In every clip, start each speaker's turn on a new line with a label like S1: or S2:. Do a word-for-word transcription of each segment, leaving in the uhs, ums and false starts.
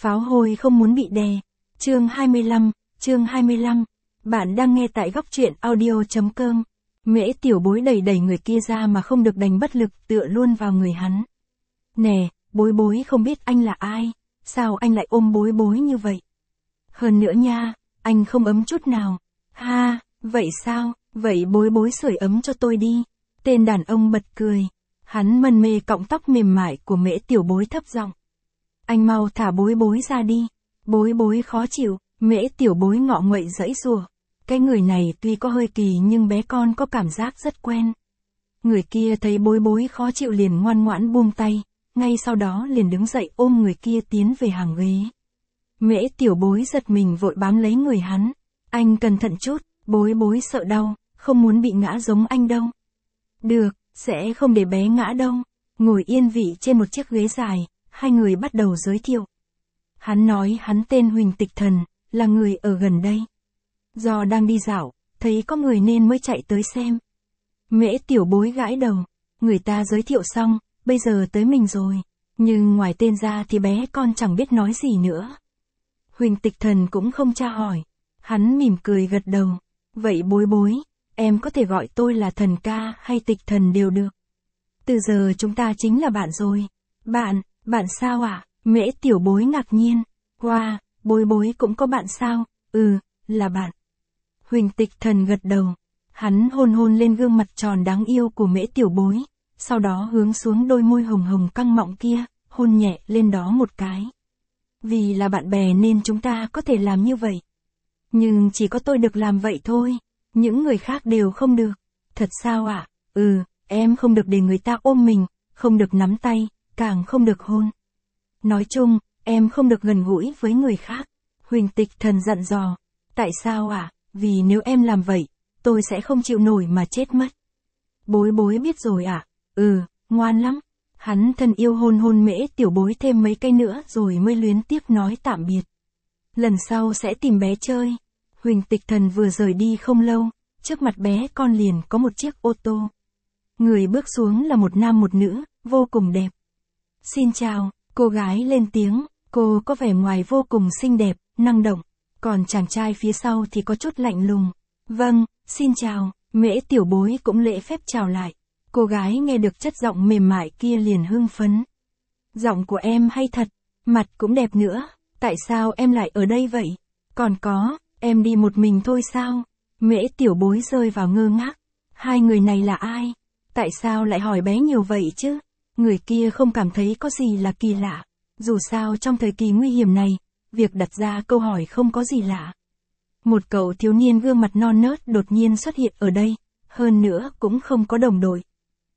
S1: Pháo hôi không muốn bị đè. Chương hai mươi lăm, chương hai mươi lăm. Bạn đang nghe tại góc truyện audio.com. Mễ tiểu bối đẩy đẩy người kia ra mà không được đành bất lực tựa luôn vào người hắn. Nè, bối bối không biết anh là ai, sao anh lại ôm bối bối như vậy? Hơn nữa nha, anh không ấm chút nào. Ha, vậy sao, vậy bối bối sưởi ấm cho tôi đi. Tên đàn ông bật cười. Hắn mân mê cọng tóc mềm mại của mễ tiểu bối thấp giọng. Anh mau thả bối bối ra đi. Bối bối khó chịu, mễ tiểu bối ngọ nguậy giãy giụa. Cái người này tuy có hơi kỳ nhưng bé con có cảm giác rất quen. Người kia thấy bối bối khó chịu liền ngoan ngoãn buông tay, ngay sau đó liền đứng dậy ôm người kia tiến về hàng ghế. Mễ tiểu bối giật mình vội bám lấy người hắn. Anh cẩn thận chút, bối bối sợ đau, không muốn bị ngã giống anh đâu. Được, sẽ không để bé ngã đâu. Ngồi yên vị trên một chiếc ghế dài, hai người bắt đầu giới thiệu. Hắn nói hắn tên Huỳnh Tịch Thần, là người ở gần đây. Do đang đi dạo, thấy có người nên mới chạy tới xem. Mễ tiểu bối gãi đầu, người ta giới thiệu xong, bây giờ tới mình rồi. Nhưng ngoài tên ra thì bé con chẳng biết nói gì nữa. Huỳnh Tịch Thần cũng không tra hỏi. Hắn mỉm cười gật đầu. Vậy bối bối, em có thể gọi tôi là Thần ca hay Tịch Thần đều được. Từ giờ chúng ta chính là bạn rồi. Bạn, bạn sao ạ? À? Mễ tiểu bối ngạc nhiên. Wow, bối bối cũng có bạn sao? Ừ, là bạn. Huỳnh Tịch Thần gật đầu. Hắn hôn hôn lên gương mặt tròn đáng yêu của mễ tiểu bối. Sau đó hướng xuống đôi môi hồng hồng căng mọng kia, hôn nhẹ lên đó một cái. Vì là bạn bè nên chúng ta có thể làm như vậy. Nhưng chỉ có tôi được làm vậy thôi. Những người khác đều không được. Thật sao ạ? À? Ừ, em không được để người ta ôm mình, không được nắm tay, càng không được hôn. Nói chung, em không được gần gũi với người khác. Huỳnh Tịch Thần dặn dò. Tại sao ạ? À? Vì nếu em làm vậy, tôi sẽ không chịu nổi mà chết mất. Bối bối biết rồi ạ. À? Ừ, ngoan lắm. Hắn thân yêu hôn hôn mễ tiểu bối thêm mấy cây nữa rồi mới luyến tiếc nói tạm biệt. Lần sau sẽ tìm bé chơi. Huỳnh Tịch Thần vừa rời đi không lâu, trước mặt bé con liền có một chiếc ô tô. Người bước xuống là một nam một nữ, vô cùng đẹp. Xin chào, cô gái lên tiếng, cô có vẻ ngoài vô cùng xinh đẹp, năng động, còn chàng trai phía sau thì có chút lạnh lùng. Vâng, xin chào, mễ tiểu bối cũng lễ phép chào lại. Cô gái nghe được chất giọng mềm mại kia liền hưng phấn. Giọng của em hay thật, mặt cũng đẹp nữa, tại sao em lại ở đây vậy? Còn có, em đi một mình thôi sao? Mễ tiểu bối rơi vào ngơ ngác. Hai người này là ai? Tại sao lại hỏi bé nhiều vậy chứ? Người kia không cảm thấy có gì là kỳ lạ. Dù sao trong thời kỳ nguy hiểm này, việc đặt ra câu hỏi không có gì lạ. Một cậu thiếu niên gương mặt non nớt đột nhiên xuất hiện ở đây, hơn nữa cũng không có đồng đội.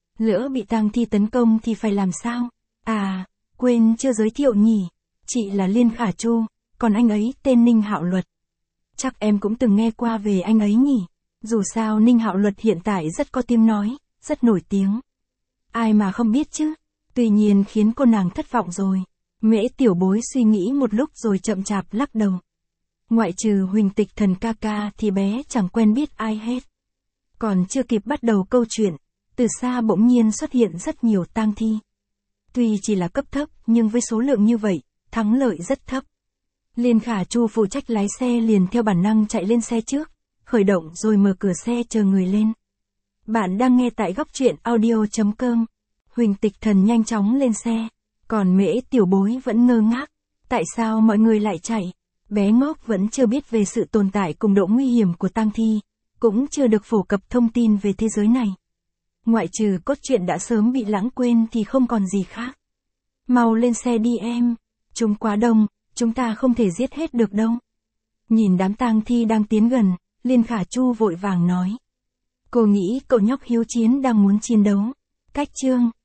S1: Lỡ bị tang thi tấn công thì phải làm sao? À, quên chưa giới thiệu nhỉ. Chị là Liên Khả Chu, còn anh ấy tên Ninh Hạo Luật. Chắc em cũng từng nghe qua về anh ấy nhỉ. Dù sao Ninh Hạo Luật hiện tại rất có tiếng nói, rất nổi tiếng. Ai mà không biết chứ. Tuy nhiên khiến cô nàng thất vọng rồi. Mễ tiểu bối suy nghĩ một lúc rồi chậm chạp lắc đầu. Ngoại trừ Huỳnh Tịch Thần ca ca thì bé chẳng quen biết ai hết. Còn chưa kịp bắt đầu câu chuyện, từ xa bỗng nhiên xuất hiện rất nhiều tang thi. Tuy chỉ là cấp thấp nhưng với số lượng như vậy, thắng lợi rất thấp. Liên Khả Chu phụ trách lái xe liền theo bản năng chạy lên xe trước, khởi động rồi mở cửa xe chờ người lên. Bạn đang nghe tại góc truyện audio.com. Huỳnh Tịch Thần nhanh chóng lên xe, còn mễ tiểu bối vẫn ngơ ngác. Tại sao mọi người lại chạy? Bé ngốc vẫn chưa biết về sự tồn tại cùng độ nguy hiểm của tang thi, cũng chưa được phổ cập thông tin về thế giới này. Ngoại trừ cốt truyện đã sớm bị lãng quên thì không còn gì khác. Mau lên xe đi em, chúng quá đông, chúng ta không thể giết hết được đâu. Nhìn đám tang thi đang tiến gần, Liên Khả Chu vội vàng nói. Cô nghĩ cậu nhóc hiếu chiến đang muốn chiến đấu. Cách chương,